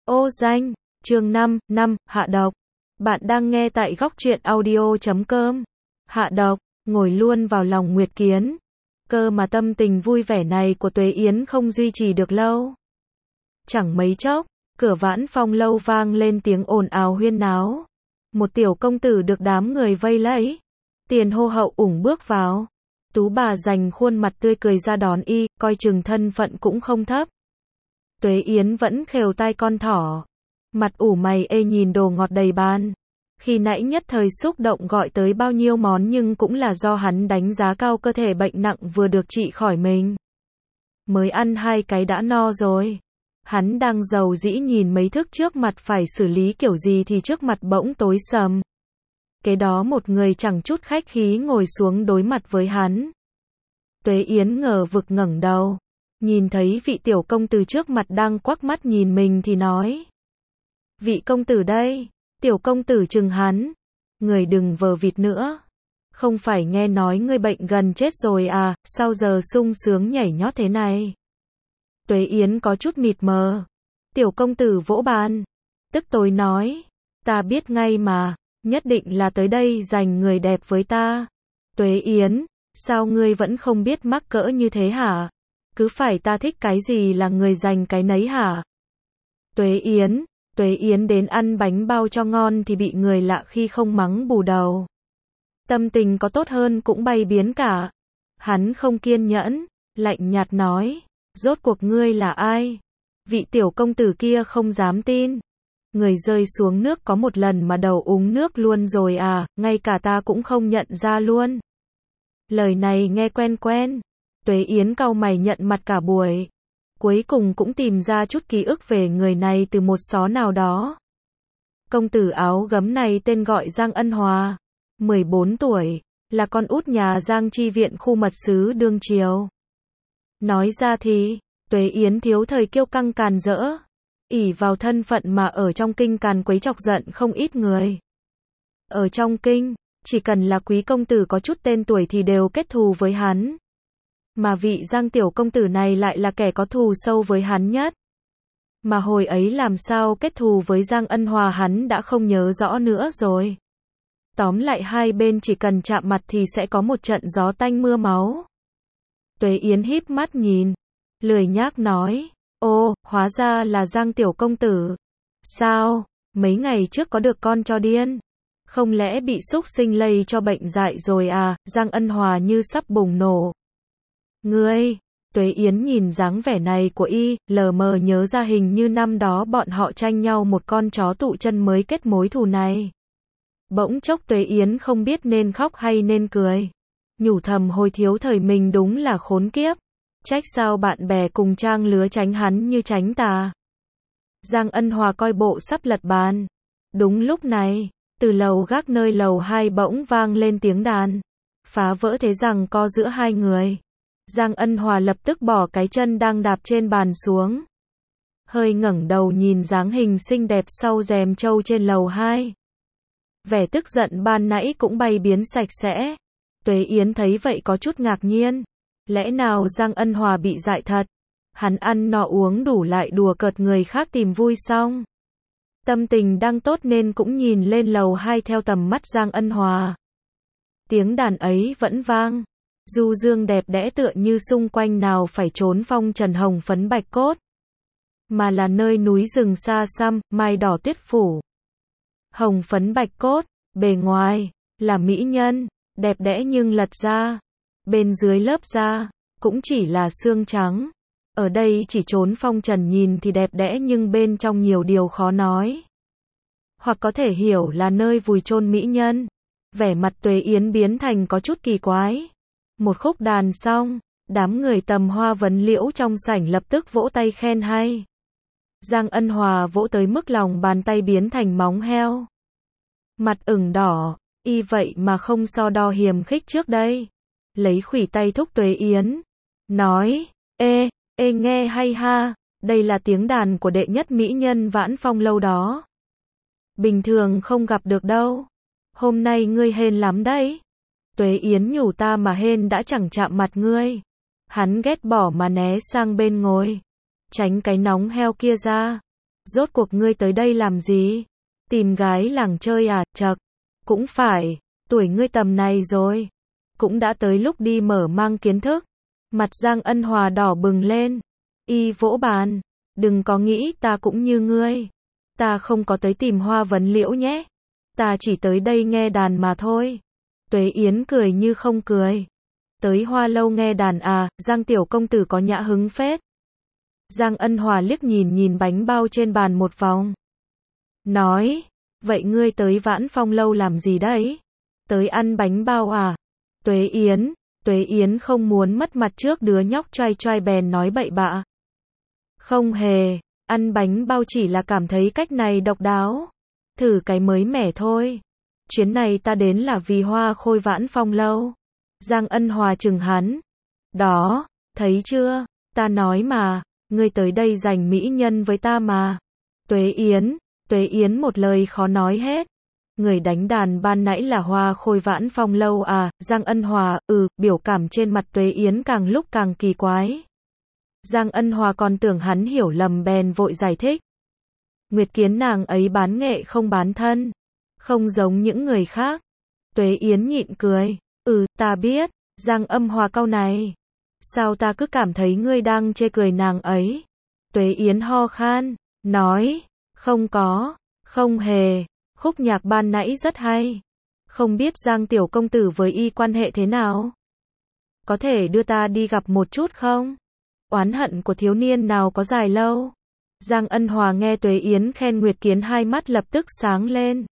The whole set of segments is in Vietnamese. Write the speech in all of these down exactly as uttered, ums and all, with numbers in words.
Ô danh, chương năm, năm, hạ độc. Bạn đang nghe tại góc truyện audio chấm com. Hạ độc, ngồi luôn vào lòng Nguyệt Kiến. Cơ mà tâm tình vui vẻ này của Tuế Yến không duy trì được lâu. Chẳng mấy chốc, cửa Vãn Phong lâu vang lên tiếng ồn ào huyên náo. Một tiểu công tử được đám người vây lấy. Tiền hô hậu ủng bước vào. Tú bà dành khuôn mặt tươi cười ra đón y, coi chừng thân phận cũng không thấp. Tuế Yến vẫn khều tai con thỏ. Mặt ủ mày ê nhìn đồ ngọt đầy bàn. Khi nãy nhất thời xúc động gọi tới bao nhiêu món nhưng cũng là do hắn đánh giá cao cơ thể bệnh nặng vừa được trị khỏi mình. Mới ăn hai cái đã no rồi. Hắn đang giàu dĩ nhìn mấy thức trước mặt phải xử lý kiểu gì thì trước mặt bỗng tối sầm. Kế đó một người chẳng chút khách khí ngồi xuống đối mặt với hắn. Tuế Yến ngờ vực ngẩng đầu. Nhìn thấy vị tiểu công tử trước mặt đang quắc mắt nhìn mình thì nói. Vị công tử đây. Tiểu công tử chừng hắn. Người đừng vờ vịt nữa. Không phải nghe nói ngươi bệnh gần chết rồi à, sao giờ sung sướng nhảy nhót thế này. Tuế Yến có chút mịt mờ. Tiểu công tử vỗ bàn. Tức tối nói. Ta biết ngay mà. Nhất định là tới đây giành người đẹp với ta. Tuế Yến. Sao ngươi vẫn không biết mắc cỡ như thế hả? Cứ phải ta thích cái gì là người giành cái nấy hả? Tuế Yến. Tuế Yến đến ăn bánh bao cho ngon thì bị người lạ khi không mắng bù đầu. Tâm tình có tốt hơn cũng bay biến cả. Hắn không kiên nhẫn, lạnh nhạt nói. Rốt cuộc ngươi là ai? Vị tiểu công tử kia không dám tin. Người rơi xuống nước có một lần mà đầu uống nước luôn rồi à, ngay cả ta cũng không nhận ra luôn. Lời này nghe quen quen. Tuế Yến cau mày nhận mặt cả buổi. Cuối cùng cũng tìm ra chút ký ức về người này từ một xó nào đó. Công tử áo gấm này tên gọi Giang Ân Hòa. mười bốn tuổi. Là con út nhà Giang Chi Viện khu mật sứ đương triều. Nói ra thì, Tuế Yến thiếu thời kiêu căng càn rỡ. ỷ vào thân phận mà ở trong kinh càn quấy chọc giận không ít người. Ở trong kinh, chỉ cần là quý công tử có chút tên tuổi thì đều kết thù với hắn. Mà vị Giang tiểu công tử này lại là kẻ có thù sâu với hắn nhất. Mà hồi ấy làm sao kết thù với Giang Ân Hòa hắn đã không nhớ rõ nữa rồi. Tóm lại hai bên chỉ cần chạm mặt thì sẽ có một trận gió tanh mưa máu. Tuế Yến híp mắt nhìn, lười nhác nói. Ô, hóa ra là Giang tiểu công tử. Sao, mấy ngày trước có được con cho điên? Không lẽ bị súc sinh lây cho bệnh dại rồi à? Giang Ân Hòa như sắp bùng nổ. Ngươi, Tuế Yến nhìn dáng vẻ này của y, lờ mờ nhớ ra hình như năm đó bọn họ tranh nhau một con chó tụ chân mới kết mối thù này. Bỗng chốc Tuế Yến không biết nên khóc hay nên cười. Nhủ thầm hồi thiếu thời mình đúng là khốn kiếp. Trách sao bạn bè cùng trang lứa tránh hắn như tránh tà. Giang Ân Hòa coi bộ sắp lật bàn. Đúng lúc này, từ lầu gác nơi lầu hai bỗng vang lên tiếng đàn. Phá vỡ thế rằng co giữa hai người. Giang Ân Hòa lập tức bỏ cái chân đang đạp trên bàn xuống. Hơi ngẩng đầu nhìn dáng hình xinh đẹp sau rèm trâu trên lầu hai. Vẻ tức giận ban nãy cũng bay biến sạch sẽ. Tuế Yến thấy vậy có chút ngạc nhiên. Lẽ nào Giang Ân Hòa bị dại thật? Hắn ăn no uống đủ lại đùa cợt người khác tìm vui xong. Tâm tình đang tốt nên cũng nhìn lên lầu hai theo tầm mắt Giang Ân Hòa. Tiếng đàn ấy vẫn vang. Du dương đẹp đẽ tựa như xung quanh nào phải trốn phong trần hồng phấn bạch cốt. Mà là nơi núi rừng xa xăm, mai đỏ tuyết phủ. Hồng phấn bạch cốt, bề ngoài, là mỹ nhân, đẹp đẽ nhưng lật ra. Bên dưới lớp da, cũng chỉ là xương trắng. Ở đây chỉ trốn phong trần nhìn thì đẹp đẽ nhưng bên trong nhiều điều khó nói. Hoặc có thể hiểu là nơi vùi chôn mỹ nhân. Vẻ mặt Tuế Yến biến thành có chút kỳ quái. Một khúc đàn xong, đám người tầm hoa vấn liễu trong sảnh lập tức vỗ tay khen hay. Giang Ân Hòa vỗ tới mức lòng bàn tay biến thành móng heo. Mặt ửng đỏ, y vậy mà không so đo hiềm khích trước đây. Lấy khuỷu tay thúc Tuế Yến. Nói, ê, ê nghe hay ha, đây là tiếng đàn của đệ nhất mỹ nhân Vãn Phong lâu đó. Bình thường không gặp được đâu. Hôm nay ngươi hên lắm đấy. Tuế Yến nhủ ta mà hên đã chẳng chạm mặt ngươi. Hắn ghét bỏ mà né sang bên ngồi. Tránh cái nóng heo kia ra. Rốt cuộc ngươi tới đây làm gì? Tìm gái làng chơi à? Chậc, cũng phải, tuổi ngươi tầm này rồi. Cũng đã tới lúc đi mở mang kiến thức. Mặt Giang Ân Hòa đỏ bừng lên. Y vỗ bàn. Đừng có nghĩ ta cũng như ngươi. Ta không có tới tìm hoa vấn liễu nhé. Ta chỉ tới đây nghe đàn mà thôi. Tuế Yến cười như không cười. Tới hoa lâu nghe đàn à, Giang tiểu công tử có nhã hứng phết. Giang Ân Hòa liếc nhìn nhìn bánh bao trên bàn một vòng. Nói, vậy ngươi tới Vãn Phong lâu làm gì đấy? Tới ăn bánh bao à? Tuế Yến, Tuế Yến không muốn mất mặt trước đứa nhóc trai trai bèn nói bậy bạ. Không hề, ăn bánh bao chỉ là cảm thấy cách này độc đáo. Thử cái mới mẻ thôi. Chuyến này ta đến là vì hoa khôi Vãn Phong lâu. Giang Ân Hòa chừng hắn. Đó, thấy chưa, ta nói mà, ngươi tới đây giành mỹ nhân với ta mà. Tuế Yến, Tuế Yến một lời khó nói hết. Người đánh đàn ban nãy là hoa khôi Vãn Phong lâu à? Giang Ân Hòa, ừ, biểu cảm trên mặt Tuế Yến càng lúc càng kỳ quái. Giang Ân Hòa còn tưởng hắn hiểu lầm bèn vội giải thích. Nguyệt Kiến nàng ấy bán nghệ không bán thân, không giống những người khác. Tuế Yến nhịn cười, ừ, ta biết. Giang Âm Hòa cau này. Sao ta cứ cảm thấy ngươi đang chê cười nàng ấy? Tuế Yến ho khan, nói, không có, không hề, khúc nhạc ban nãy rất hay. Không biết Giang tiểu công tử với y quan hệ thế nào? Có thể đưa ta đi gặp một chút không? Oán hận của thiếu niên nào có dài lâu? Giang Ân Hòa nghe Tuế Yến khen Nguyệt Kiến hai mắt lập tức sáng lên.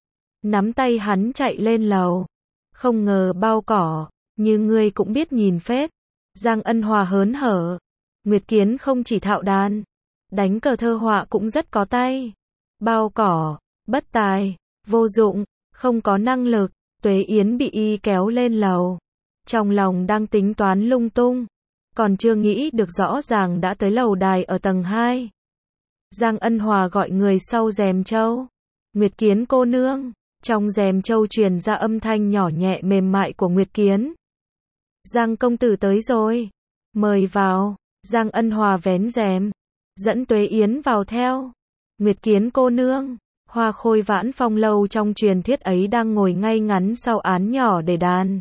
Nắm tay hắn chạy lên lầu. Không ngờ bao cỏ, như ngươi cũng biết nhìn phết. Giang Ân Hòa hớn hở. Nguyệt Kiến không chỉ thạo đàn, đánh cờ thơ họa cũng rất có tay. Bao cỏ, bất tài, vô dụng, không có năng lực. Tuế Yến bị y kéo lên lầu. Trong lòng đang tính toán lung tung. Còn chưa nghĩ được rõ ràng đã tới lầu đài ở tầng hai. Giang Ân Hòa gọi người sau rèm châu. Nguyệt Kiến cô nương. Trong rèm châu truyền ra âm thanh nhỏ nhẹ mềm mại của Nguyệt Kiến. Giang công tử tới rồi. Mời vào. Giang Ân Hòa vén rèm. Dẫn Tuế Yến vào theo. Nguyệt Kiến cô nương. Hoa khôi Vãn Phong lâu trong truyền thuyết ấy đang ngồi ngay ngắn sau án nhỏ để đàn.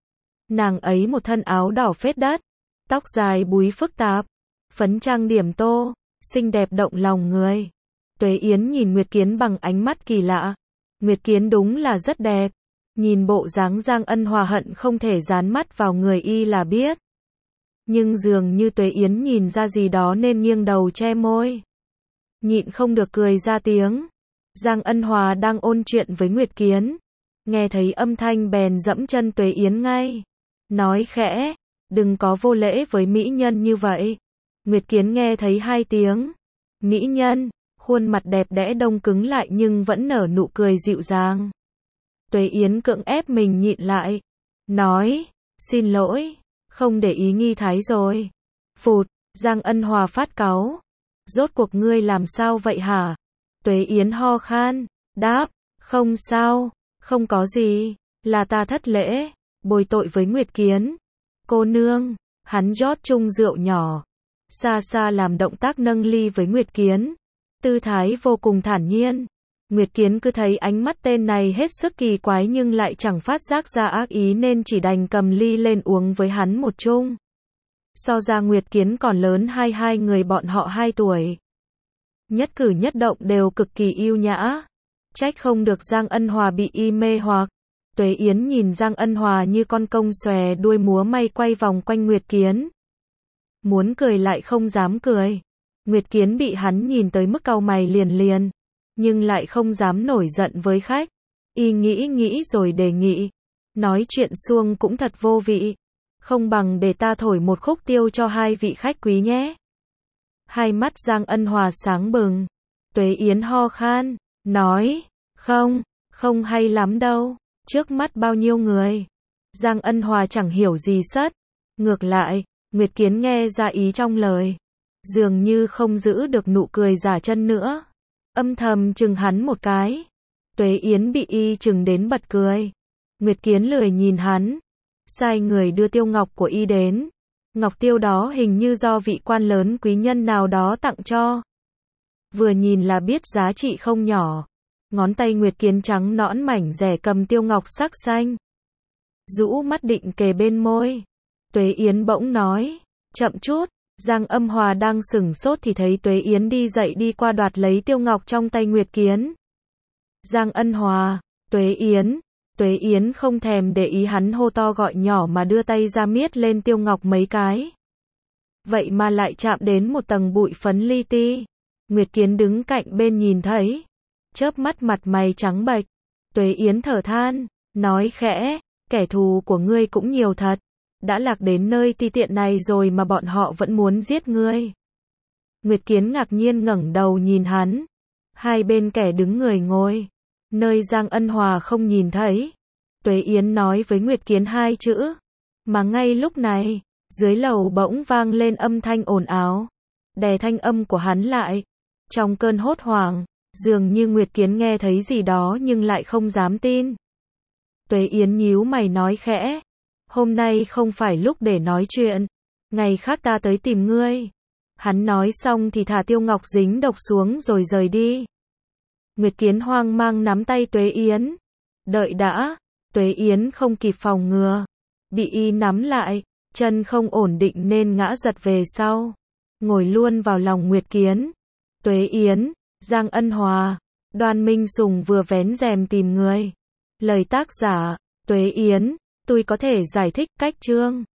Nàng ấy một thân áo đỏ phết đất. Tóc dài búi phức tạp. Phấn trang điểm tô. Xinh đẹp động lòng người. Tuế Yến nhìn Nguyệt Kiến bằng ánh mắt kỳ lạ. Nguyệt Kiến đúng là rất đẹp. Nhìn bộ dáng Giang Ân Hòa hận không thể dán mắt vào người y là biết. Nhưng dường như Tuế Yến nhìn ra gì đó nên nghiêng đầu che môi. Nhịn không được cười ra tiếng. Giang Ân Hòa đang ôn chuyện với Nguyệt Kiến. Nghe thấy âm thanh bèn dẫm chân Tuế Yến ngay. Nói khẽ, đừng có vô lễ với mỹ nhân như vậy. Nguyệt Kiến nghe thấy hai tiếng. Mỹ nhân, khuôn mặt đẹp đẽ đông cứng lại nhưng vẫn nở nụ cười dịu dàng. Tuế Yến cưỡng ép mình nhịn lại. Nói, xin lỗi, không để ý nghi thái rồi. Phụt, Giang Ân Hòa phát cáu. Rốt cuộc ngươi làm sao vậy hả? Tuế Yến ho khan, đáp, không sao, không có gì, là ta thất lễ, bồi tội với Nguyệt Kiến. Cô nương, hắn rót chung rượu nhỏ. Xa xa làm động tác nâng ly với Nguyệt Kiến. Tư thái vô cùng thản nhiên. Nguyệt Kiến cứ thấy ánh mắt tên này hết sức kỳ quái nhưng lại chẳng phát giác ra ác ý nên chỉ đành cầm ly lên uống với hắn một chung. So ra Nguyệt Kiến còn lớn hai hai người bọn họ hai tuổi. Nhất cử nhất động đều cực kỳ yêu nhã. Trách không được Giang Ân Hòa bị y mê hoặc. Tuế Yến nhìn Giang Ân Hòa như con công xòe đuôi múa may quay vòng quanh Nguyệt Kiến. Muốn cười lại không dám cười. Nguyệt Kiến bị hắn nhìn tới mức cau mày liền liền. Nhưng lại không dám nổi giận với khách. Y nghĩ nghĩ rồi đề nghị. Nói chuyện suông cũng thật vô vị. Không bằng để ta thổi một khúc tiêu cho hai vị khách quý nhé. Hai mắt Giang Ân Hòa sáng bừng. Tuế Yến ho khan. Nói. Không, không hay lắm đâu. Trước mắt bao nhiêu người. Giang Ân Hòa chẳng hiểu gì sất. Ngược lại, Nguyệt Kiến nghe ra ý trong lời. Dường như không giữ được nụ cười giả chân nữa. Âm thầm chừng hắn một cái. Tuế Yến bị y chừng đến bật cười. Nguyệt Kiến lười nhìn hắn. Sai người đưa tiêu ngọc của y đến. Ngọc tiêu đó hình như do vị quan lớn quý nhân nào đó tặng cho. vừa nhìn là biết giá trị không nhỏ. Ngón tay Nguyệt Kiến trắng nõn mảnh rẻ cầm tiêu ngọc sắc xanh. Rũ mắt định kề bên môi. Tuế Yến bỗng nói, chậm chút. Giang Âm Hòa đang sửng sốt thì thấy Tuế Yến đi dậy đi qua đoạt lấy tiêu ngọc trong tay Nguyệt Kiến. Giang Ân Hòa, Tuế Yến. Tuế Yến không thèm để ý hắn hô to gọi nhỏ mà đưa tay ra miết lên tiêu ngọc mấy cái. Vậy mà lại chạm đến một tầng bụi phấn li ti. Nguyệt Kiến đứng cạnh bên nhìn thấy. Chớp mắt mặt mày trắng bệch. Tuế Yến thở than, nói khẽ, kẻ thù của ngươi cũng nhiều thật. Đã lạc đến nơi ti tiện này rồi mà bọn họ vẫn muốn giết ngươi. Nguyệt Kiến ngạc nhiên ngẩng đầu nhìn hắn. Hai bên kẻ đứng người ngồi. Nơi Giang Ân Hòa không nhìn thấy. Tuế Yến nói với Nguyệt Kiến hai chữ. Mà ngay lúc này, dưới lầu bỗng vang lên âm thanh ồn ào. Đè thanh âm của hắn lại. Trong cơn hốt hoảng, dường như Nguyệt Kiến nghe thấy gì đó nhưng lại không dám tin. Tuế Yến nhíu mày nói khẽ. Hôm nay không phải lúc để nói chuyện. Ngày khác ta tới tìm ngươi. Hắn nói xong thì thả tiêu ngọc dính độc xuống rồi rời đi. Nguyệt Kiến hoang mang nắm tay Tuế Yến. Đợi đã. Tuế Yến không kịp phòng ngừa. Bị y nắm lại. Chân không ổn định nên ngã giật về sau. Ngồi luôn vào lòng Nguyệt Kiến. Tuế Yến, Giang Ân Hòa, Đoan Minh Sùng vừa vén rèm tìm người. Lời tác giả, Tuế Yến, tôi có thể giải thích cách chương.